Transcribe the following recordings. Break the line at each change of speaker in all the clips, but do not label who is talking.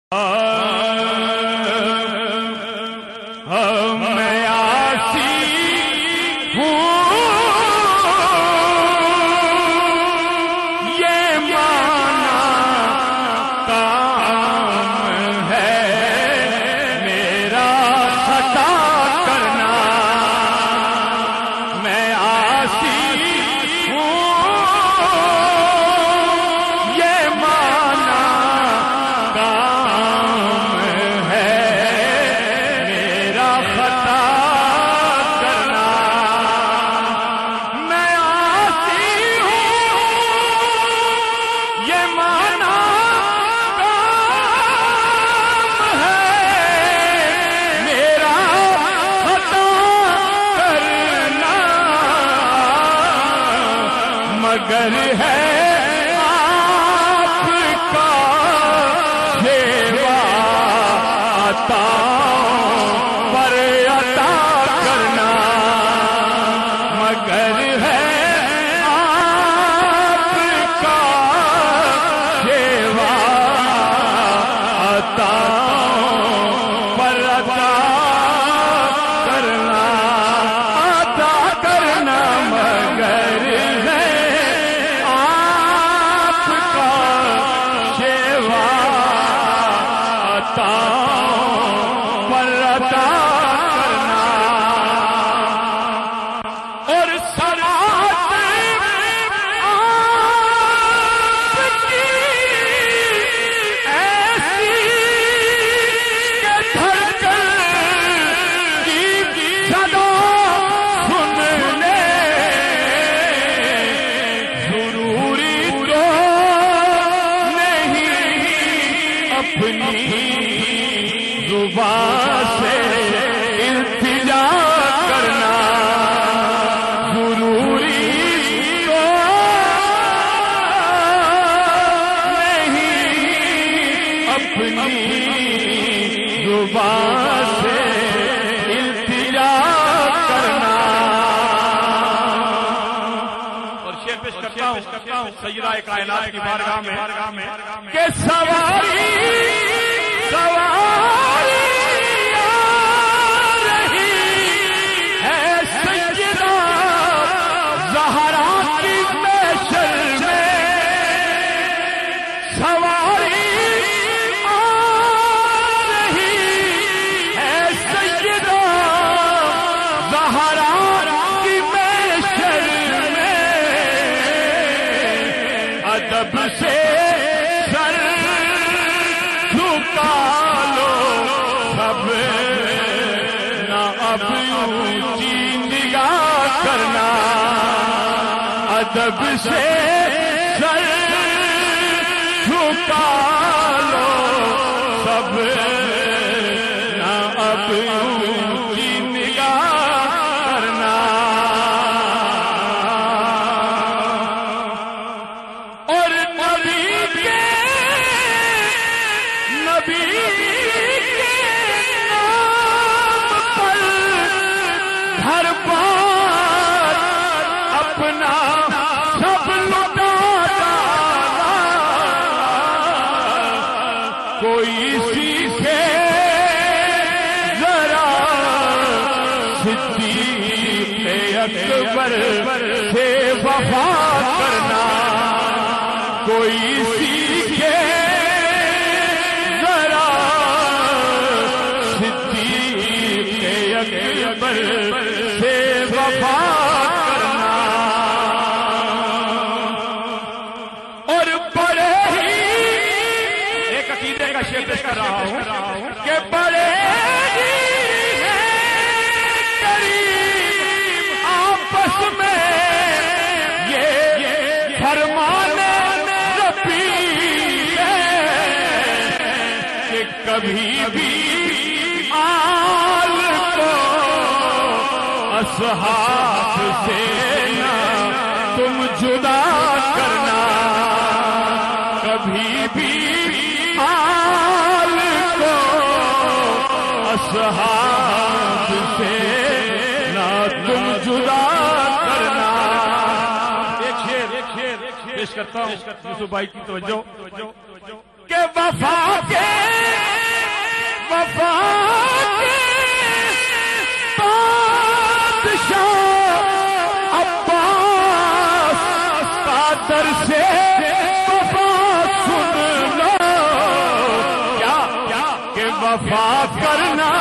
میں آسی ہوں یہ مانا کام ہے میرا خطا کرنا میں آسی ہوں یہ مانا کام ہے میرا خطا کرنا میں آسی ہوں یہ مانا کام ہے میرا خطا کرنا مگر ہے آپ کا سیوا عطا پر عطا کرنا مگر ہے آپ کا سیوا عطا پر عطا کرنا عطا کرنا مگر ہے آپ کا سیوا عطا پر عطا کرنا اور سماعت آپ کی ایسی کہ دھڑکن کی صدا سننے ضروری تو نہیں اپنی زبان سے التجا کرنا ضروری تو نہیں اپنی زبان سے التجا کرنا اور شعر پیش کرتا ہوں سیدہ کائنات کی بارگاہ میں کہ سواری سواری آ رہی ہے سیدہ زہرا کی محشر میں سواری آ رہی ہے سیدہ زہرا کی محشر میں ادب سے سر جھکا لو سب نہ اب اونچی نگاہ کرنا ادب سے سر جھکا لو سب نہ اب اونچی نگاہ کرنا اور نبی کے نام پر ہر بار اپنا سب لٹا ڈالا کوئی سیکھے ذرا صدیق اکبر سے وفا کرنا کوئی سیکھے ذرا صدیق اکبر سے وفا کرنا اور بڑے ہی ایک عقیدے کا شعر پیش کر رہا ہوں کہ بڑے ہی قریب آپس میں یہ فرمانے ربی ہے کہ کبھی بھی آل کو اصحاب سے نہ تم جدا کرنا کبھی بھی آل کو اصحاب سے نہ تم جدا کرنا ایک شعر پیش کرتا ہوں یوسف بھائی کی توجہ کہ وفا کے وفا کرنا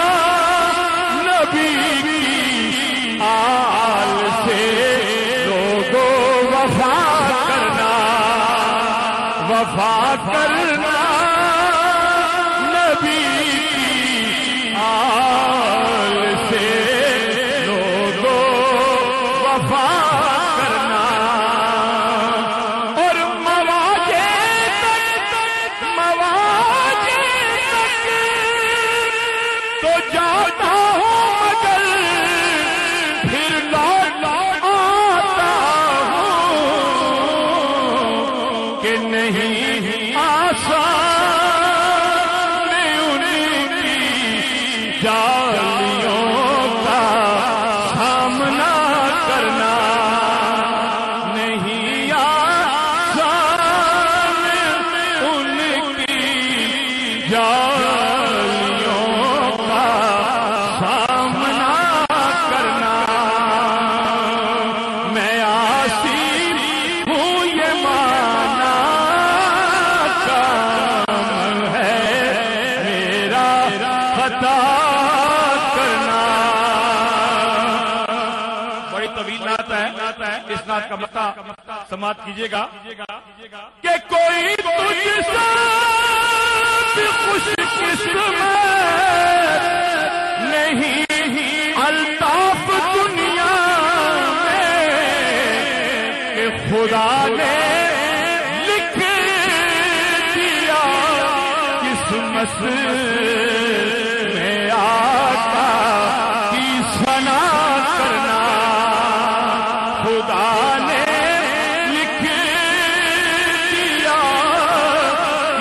نبی کی آل سے لوگوں وفا کرنا نبی کی آل سے لوگوں وفا کرنا اور مواجے تک تو جاتا ہوں مگر پھر لوٹ آتا ہوں کہ نہیں آسان ان کی جالیوں کا سامنا کرنا نہیں آسان ان کی جالیوں کا سامنا کرنا میں عاصی ہوں یہ مانا کام ہے میرا خطا کرنا. بڑی طویل نعت ہے. اس نعت کا مطلب سماعت کیجیے گا کہ کوئی تجھ سے خوش قسمت نہیں الطاف دنیا میں کہ خدا نے لکھ دیا قسمت میں آقا کی ثنا کرنا. خدا نے لکھ دیا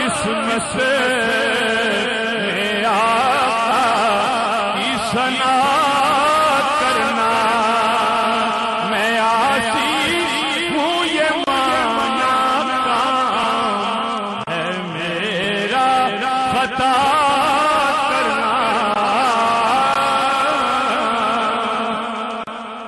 قسمت میں آقا کی ثنا